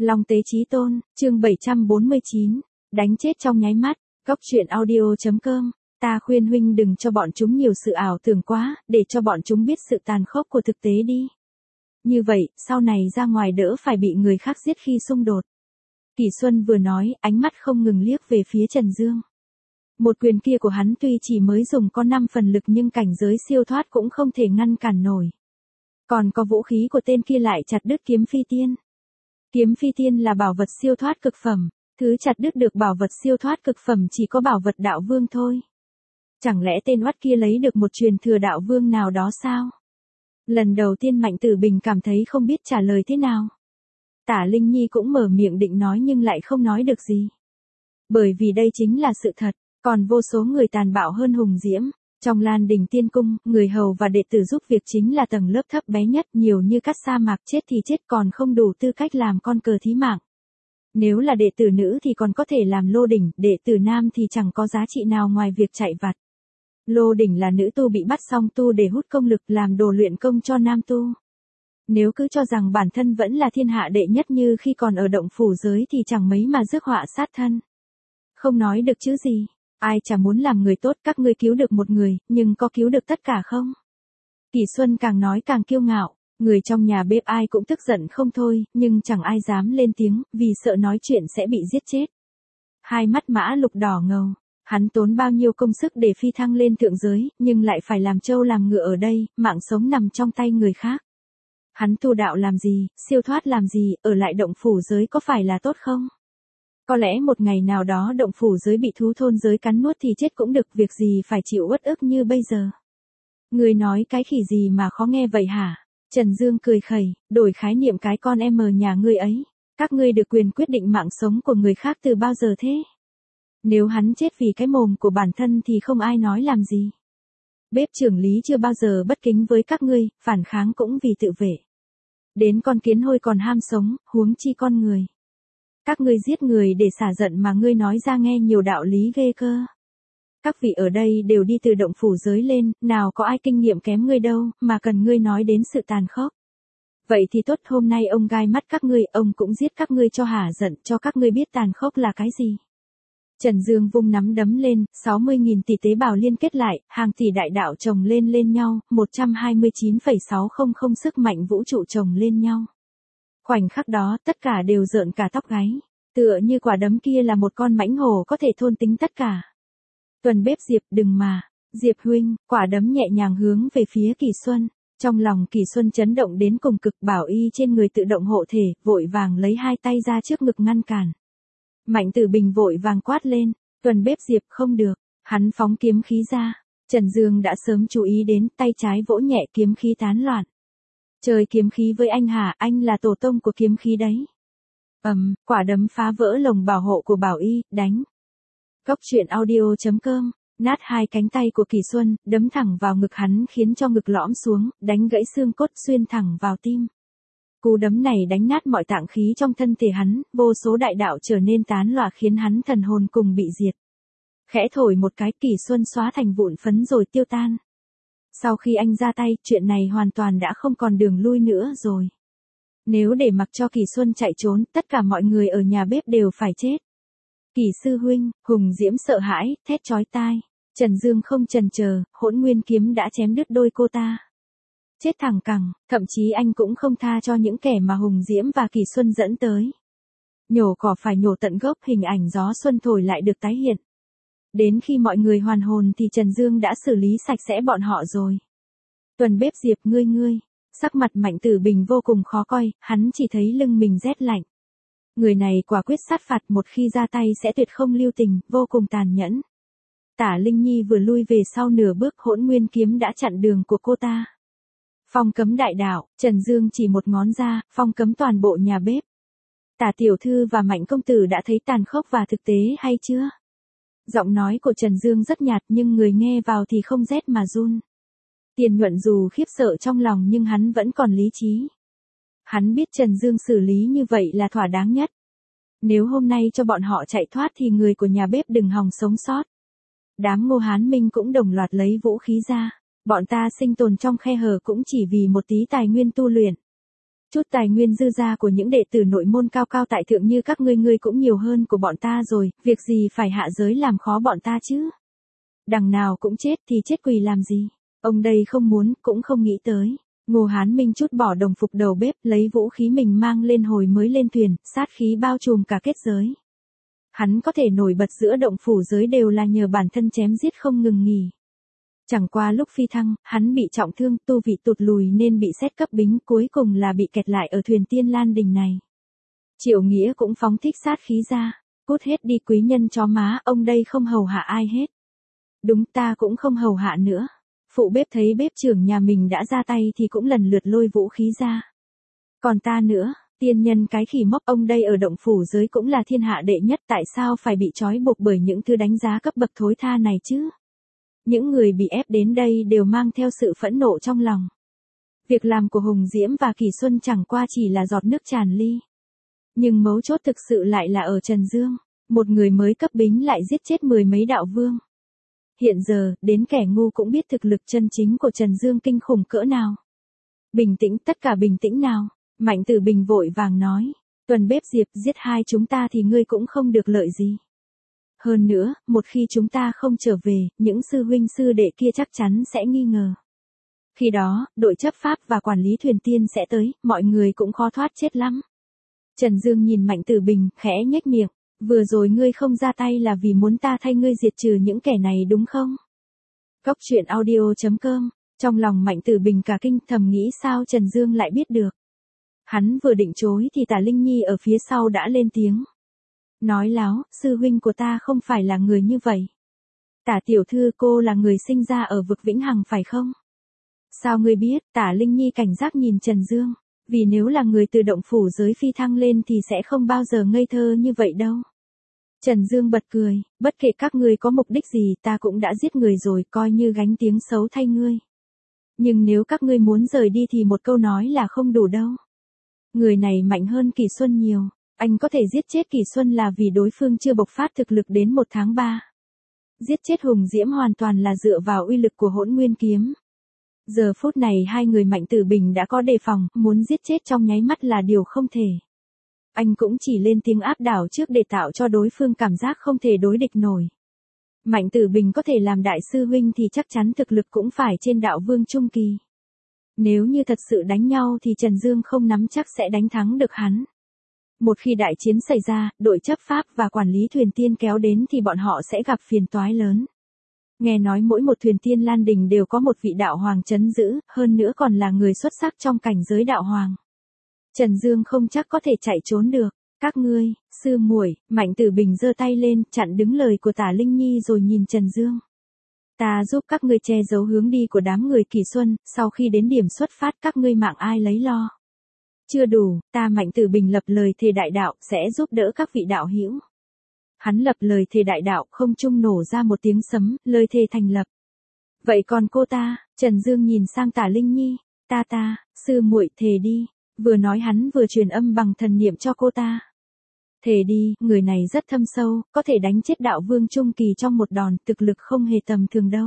Long Tế Chí Tôn, chương 749, đánh chết trong nháy mắt, góc truyện audio.com, ta khuyên huynh đừng cho bọn chúng nhiều sự ảo tưởng quá, để cho bọn chúng biết sự tàn khốc của thực tế đi. Như vậy, sau này ra ngoài đỡ phải bị người khác giết khi xung đột. Kỷ Xuân vừa nói, ánh mắt không ngừng liếc về phía Trần Dương. Một quyền kia của hắn tuy chỉ mới dùng có 5 phần lực nhưng cảnh giới siêu thoát cũng không thể ngăn cản nổi. Còn có vũ khí của tên kia lại chặt đứt kiếm phi tiên. Kiếm phi tiên là bảo vật siêu thoát cực phẩm, thứ chặt đứt được bảo vật siêu thoát cực phẩm chỉ có bảo vật đạo vương thôi. Chẳng lẽ tên oắt kia lấy được một truyền thừa đạo vương nào đó sao? Lần đầu tiên Mạnh Tử Bình cảm thấy không biết trả lời thế nào. Tả Linh Nhi cũng mở miệng định nói nhưng lại không nói được gì. Bởi vì đây chính là sự thật, còn vô số người tàn bạo hơn Hùng Diễm. Trong Lan Đình Tiên Cung, người hầu và đệ tử giúp việc chính là tầng lớp thấp bé nhất, nhiều như cát sa mạc, chết thì chết còn không đủ tư cách làm con cờ thí mạng. Nếu là đệ tử nữ thì còn có thể làm lô đỉnh, đệ tử nam thì chẳng có giá trị nào ngoài việc chạy vặt. Lô đỉnh là nữ tu bị bắt song tu để hút công lực làm đồ luyện công cho nam tu. Nếu cứ cho rằng bản thân vẫn là thiên hạ đệ nhất như khi còn ở động phủ giới thì chẳng mấy mà rước họa sát thân. Không nói được chứ gì. Ai chả muốn làm người tốt, các ngươi cứu được một người, nhưng có cứu được tất cả không? Kỷ Xuân càng nói càng kiêu ngạo, người trong nhà bếp ai cũng tức giận không thôi, nhưng chẳng ai dám lên tiếng, vì sợ nói chuyện sẽ bị giết chết. Hai mắt Mã Lục đỏ ngầu, hắn tốn bao nhiêu công sức để phi thăng lên thượng giới, nhưng lại phải làm trâu làm ngựa ở đây, mạng sống nằm trong tay người khác. Hắn tu đạo làm gì, siêu thoát làm gì, ở lại động phủ giới có phải là tốt không? Có lẽ một ngày nào đó động phủ giới bị thú thôn giới cắn nuốt thì chết cũng được, việc gì phải chịu uất ức như bây giờ. Người nói cái khỉ gì mà khó nghe vậy hả? Trần Dương cười khẩy, đổi khái niệm cái con em nhà ngươi ấy. Các ngươi được quyền quyết định mạng sống của người khác từ bao giờ thế? Nếu hắn chết vì cái mồm của bản thân thì không ai nói làm gì. Bếp trưởng Lý chưa bao giờ bất kính với các ngươi, phản kháng cũng vì tự vệ. Đến con kiến hôi còn ham sống, huống chi con người. Các ngươi giết người để xả giận mà ngươi nói ra nghe nhiều đạo lý ghê cơ. Các vị ở đây đều đi từ động phủ giới lên, nào có ai kinh nghiệm kém ngươi đâu, mà cần ngươi nói đến sự tàn khốc. Vậy thì tốt, hôm nay ông gai mắt các ngươi, ông cũng giết các ngươi cho hả giận, cho các ngươi biết tàn khốc là cái gì. Trần Dương vung nắm đấm lên, 60.000 tỷ tế bào liên kết lại, hàng tỷ đại đạo chồng lên nhau, 129,600 sức mạnh vũ trụ chồng lên nhau. Khoảnh khắc đó, tất cả đều rợn cả tóc gáy, tựa như quả đấm kia là một con mãnh hổ có thể thôn tính tất cả. Tuần bếp Diệp, đừng mà, Diệp huynh, quả đấm nhẹ nhàng hướng về phía Kỷ Xuân. Trong lòng Kỷ Xuân chấn động đến cùng cực, bảo y trên người tự động hộ thể, vội vàng lấy hai tay ra trước ngực ngăn cản. Mạnh Tử Bình vội vàng quát lên, Tuần bếp Diệp không được, hắn phóng kiếm khí ra. Trần Dương đã sớm chú ý đến, tay trái vỗ nhẹ kiếm khí tán loạn. Trời, kiếm khí với anh hả, anh là tổ tông của kiếm khí đấy. Quả đấm phá vỡ lồng bảo hộ của bảo y, đánh. Góc truyện audio.com, nát hai cánh tay của Kỷ Xuân, đấm thẳng vào ngực hắn khiến cho ngực lõm xuống, đánh gãy xương cốt xuyên thẳng vào tim. Cú đấm này đánh nát mọi tạng khí trong thân thể hắn, vô số đại đạo trở nên tán loạn khiến hắn thần hồn cùng bị diệt. Khẽ thổi một cái, Kỷ Xuân xóa thành vụn phấn rồi tiêu tan. Sau khi anh ra tay, chuyện này hoàn toàn đã không còn đường lui nữa rồi. Nếu để mặc cho Kỷ Xuân chạy trốn, tất cả mọi người ở nhà bếp đều phải chết. Kỷ sư huynh, Hùng Diễm sợ hãi, thét chói tai. Trần Dương không chần chờ, Hỗn Nguyên kiếm đã chém đứt đôi cô ta. Chết thẳng cẳng, thậm chí anh cũng không tha cho những kẻ mà Hùng Diễm và Kỷ Xuân dẫn tới. Nhổ cỏ phải nhổ tận gốc, hình ảnh gió xuân thổi lại được tái hiện. Đến khi mọi người hoàn hồn thì Trần Dương đã xử lý sạch sẽ bọn họ rồi. Tuần bếp Diệp, ngươi. Sắc mặt Mạnh Tử Bình vô cùng khó coi, hắn chỉ thấy lưng mình rét lạnh. Người này quả quyết sát phạt, một khi ra tay sẽ tuyệt không lưu tình, vô cùng tàn nhẫn. Tả Linh Nhi vừa lui về sau nửa bước, Hỗn Nguyên kiếm đã chặn đường của cô ta. Phong cấm đại đạo, Trần Dương chỉ một ngón ra, phong cấm toàn bộ nhà bếp. Tả tiểu thư và Mạnh công tử đã thấy tàn khốc và thực tế hay chưa? Giọng nói của Trần Dương rất nhạt nhưng người nghe vào thì không rét mà run. Tiền Nhuận dù khiếp sợ trong lòng nhưng hắn vẫn còn lý trí. Hắn biết Trần Dương xử lý như vậy là thỏa đáng nhất. Nếu hôm nay cho bọn họ chạy thoát thì người của nhà bếp đừng hòng sống sót. Đám Ngô Hán Minh cũng đồng loạt lấy vũ khí ra. Bọn ta sinh tồn trong khe hở cũng chỉ vì một tí tài nguyên tu luyện. Chút tài nguyên dư ra của những đệ tử nội môn cao cao tại thượng như các ngươi cũng nhiều hơn của bọn ta rồi, việc gì phải hạ giới làm khó bọn ta chứ? Đằng nào cũng chết thì chết quỳ làm gì? Ông đây không muốn, cũng không nghĩ tới. Ngô Hán Minh chút bỏ đồng phục đầu bếp, lấy vũ khí mình mang lên hồi mới lên thuyền, sát khí bao trùm cả kết giới. Hắn có thể nổi bật giữa động phủ giới đều là nhờ bản thân chém giết không ngừng nghỉ. Chẳng qua lúc phi thăng, hắn bị trọng thương, tu vị tụt lùi nên bị xét cấp bính, cuối cùng là bị kẹt lại ở thuyền Tiên Lan Đình này. Triệu Nghĩa cũng phóng thích sát khí ra, cút hết đi quý nhân chó má, ông đây không hầu hạ ai hết. Đúng, ta cũng không hầu hạ nữa. Phụ bếp thấy bếp trưởng nhà mình đã ra tay thì cũng lần lượt lôi vũ khí ra. Còn ta nữa, tiên nhân cái khỉ mốc, ông đây ở động phủ giới cũng là thiên hạ đệ nhất, tại sao phải bị trói buộc bởi những thứ đánh giá cấp bậc thối tha này chứ? Những người bị ép đến đây đều mang theo sự phẫn nộ trong lòng. Việc làm của Hùng Diễm và Kỳ Xuân chẳng qua chỉ là giọt nước tràn ly. Nhưng mấu chốt thực sự lại là ở Trần Dương, một người mới cấp bính lại giết chết 10 mấy đạo vương. Hiện giờ, đến kẻ ngu cũng biết thực lực chân chính của Trần Dương kinh khủng cỡ nào. Bình tĩnh, tất cả bình tĩnh nào. Mạnh Tử Bình vội vàng nói. Tuần bếp Diệp, giết hai chúng ta thì ngươi cũng không được lợi gì. Hơn nữa, một khi chúng ta không trở về, những sư huynh sư đệ kia chắc chắn sẽ nghi ngờ. Khi đó, đội chấp pháp và quản lý thuyền tiên sẽ tới, mọi người cũng khó thoát chết lắm. Trần Dương nhìn Mạnh Tử Bình, khẽ nhếch miệng. Vừa rồi ngươi không ra tay là vì muốn ta thay ngươi diệt trừ những kẻ này đúng không? Cốc truyện audio.com. Trong lòng Mạnh Tử Bình cả kinh, thầm nghĩ sao Trần Dương lại biết được. Hắn vừa định chối thì Tả Linh Nhi ở phía sau đã lên tiếng. Nói láo, sư huynh của ta không phải là người như vậy. Tả tiểu thư, cô là người sinh ra ở vực Vĩnh Hằng phải không? Sao ngươi biết? Tả Linh Nhi cảnh giác nhìn Trần Dương. Vì nếu là người từ động phủ giới phi thăng lên thì sẽ không bao giờ ngây thơ như vậy đâu. Trần Dương bật cười, bất kể các ngươi có mục đích gì, ta cũng đã giết người rồi, coi như gánh tiếng xấu thay ngươi. Nhưng nếu các ngươi muốn rời đi thì một câu nói là không đủ đâu. Người này mạnh hơn Kỳ Xuân nhiều, anh có thể giết chết Kỳ Xuân là vì đối phương chưa bộc phát thực lực đến 1 tháng 3. Giết chết Hùng Diễm hoàn toàn là dựa vào uy lực của Hỗn Nguyên kiếm. Giờ phút này hai người Mạnh Tử Bình đã có đề phòng, muốn giết chết trong nháy mắt là điều không thể. Anh cũng chỉ lên tiếng áp đảo trước để tạo cho đối phương cảm giác không thể đối địch nổi. Mạnh Tử Bình có thể làm đại sư huynh thì chắc chắn thực lực cũng phải trên đạo vương trung kỳ. Nếu như thật sự đánh nhau thì Trần Dương không nắm chắc sẽ đánh thắng được hắn. Một khi đại chiến xảy ra, đội chấp pháp và quản lý thuyền tiên kéo đến thì bọn họ sẽ gặp phiền toái lớn. Nghe nói mỗi một thuyền tiên Lan Đình đều có một vị đạo hoàng trấn giữ, hơn nữa còn là người xuất sắc trong cảnh giới đạo hoàng. Trần Dương không chắc có thể chạy trốn được. Các ngươi, sư muội, Mạnh Tử Bình giơ tay lên, chặn đứng lời của Tả Linh Nhi rồi nhìn Trần Dương. Ta giúp các ngươi che giấu hướng đi của đám người Kỳ Xuân, sau khi đến điểm xuất phát các ngươi mạng ai lấy lo. Chưa đủ, ta Mạnh Tử Bình lập lời thề đại đạo, sẽ giúp đỡ các vị đạo hữu. Hắn lập lời thề đại đạo, không trung nổ ra một tiếng sấm, lời thề thành lập. Vậy còn cô ta? Trần Dương nhìn sang Tả Linh Nhi. Ta, sư muội thề đi. Vừa nói hắn vừa truyền âm bằng thần niệm cho cô ta. Thề đi, người này rất thâm sâu, có thể đánh chết đạo vương trung kỳ trong một đòn, thực lực không hề tầm thường đâu.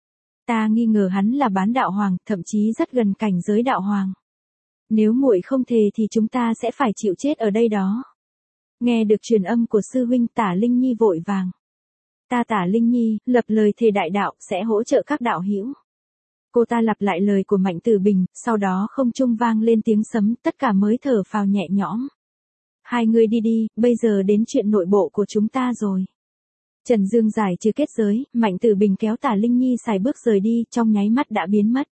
Ta nghi ngờ hắn là bán đạo hoàng, thậm chí rất gần cảnh giới đạo hoàng. Nếu muội không thề thì chúng ta sẽ phải chịu chết ở đây đó. Nghe được truyền âm của sư huynh, Tả Linh Nhi vội vàng. Ta Tả Linh Nhi, lập lời thề đại đạo, sẽ hỗ trợ các đạo hữu. Cô ta lặp lại lời của Mạnh Tử Bình, sau đó không trung vang lên tiếng sấm, tất cả mới thở phào nhẹ nhõm. Hai người đi đi, bây giờ đến chuyện nội bộ của chúng ta rồi. Trần Dương giải trừ kết giới, Mạnh Tử Bình kéo Tả Linh Nhi xài bước rời đi, trong nháy mắt đã biến mất.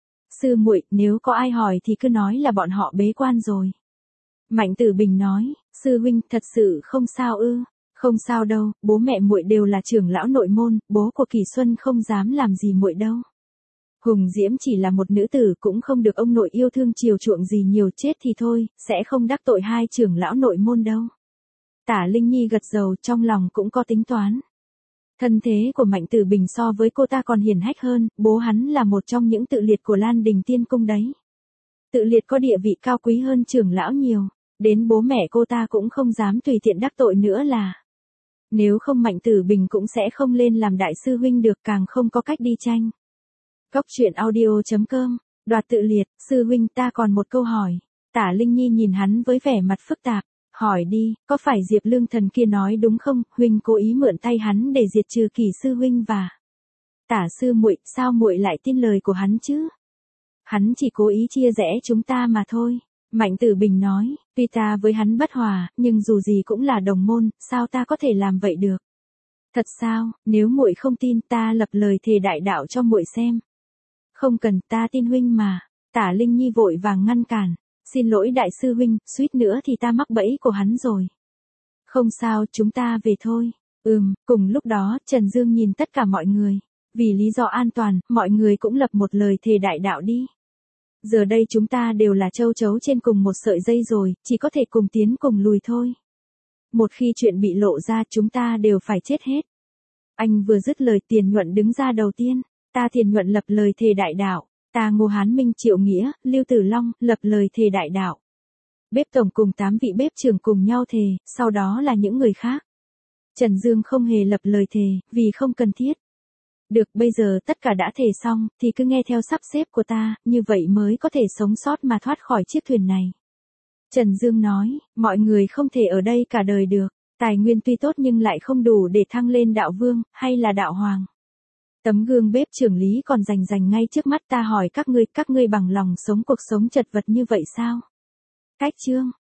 Sư muội, nếu có ai hỏi thì cứ nói là bọn họ bế quan rồi. Mạnh Tử Bình nói, sư huynh, thật sự không sao ư? Không sao đâu, bố mẹ muội đều là trưởng lão nội môn, bố của Kỳ Xuân không dám làm gì muội đâu. Hùng Diễm chỉ là một nữ tử cũng không được ông nội yêu thương chiều chuộng gì nhiều, chết thì thôi, sẽ không đắc tội hai trưởng lão nội môn đâu. Tả Linh Nhi gật đầu, trong lòng cũng có tính toán. Thân thế của Mạnh Tử Bình so với cô ta còn hiển hách hơn, bố hắn là một trong những tự liệt của Lan Đình Tiên Cung đấy. Tự liệt có địa vị cao quý hơn trưởng lão nhiều, đến bố mẹ cô ta cũng không dám tùy tiện đắc tội nữa là. Nếu không Mạnh Tử Bình cũng sẽ không lên làm đại sư huynh được, càng không có cách đi tranh. Cốc truyện audio.com, Đoạt tự liệt, sư huynh ta còn một câu hỏi. Tả Linh Nhi nhìn hắn với vẻ mặt phức tạp, hỏi đi, có phải Diệp Lương Thần kia nói đúng không, huynh cố ý mượn tay hắn để diệt trừ Kỳ sư huynh và Tả sư muội, sao muội lại tin lời của hắn chứ? Hắn chỉ cố ý chia rẽ chúng ta mà thôi. Mạnh Tử Bình nói, tuy ta với hắn bất hòa, nhưng dù gì cũng là đồng môn, sao ta có thể làm vậy được? Thật sao, nếu muội không tin ta lập lời thề đại đạo cho muội xem. Không cần, ta tin huynh mà. Tả Linh Nhi vội vàng ngăn cản. Xin lỗi đại sư huynh, suýt nữa thì ta mắc bẫy của hắn rồi. Không sao, chúng ta về thôi. Cùng lúc đó, Trần Dương nhìn tất cả mọi người. Vì lý do an toàn, mọi người cũng lập một lời thề đại đạo đi. Giờ đây chúng ta đều là châu chấu trên cùng một sợi dây rồi, chỉ có thể cùng tiến cùng lùi thôi. Một khi chuyện bị lộ ra chúng ta đều phải chết hết. Anh vừa dứt lời Tiền Nhuận đứng ra đầu tiên. Ta Tiền Nhuận lập lời thề đại đạo. Ta Ngô Hán Minh Triệu Nghĩa, Lưu Tử Long, lập lời thề đại đạo. Bếp tổng cùng 8 vị bếp trưởng cùng nhau thề, sau đó là những người khác. Trần Dương không hề lập lời thề, vì không cần thiết. Được, bây giờ tất cả đã thề xong, thì cứ nghe theo sắp xếp của ta, như vậy mới có thể sống sót mà thoát khỏi chiếc thuyền này. Trần Dương nói, mọi người không thể ở đây cả đời được, tài nguyên tuy tốt nhưng lại không đủ để thăng lên đạo vương, hay là đạo hoàng. Tấm gương bếp trưởng lý còn rành ngay trước mắt ta hỏi các ngươi bằng lòng sống cuộc sống chật vật như vậy sao? Cách chương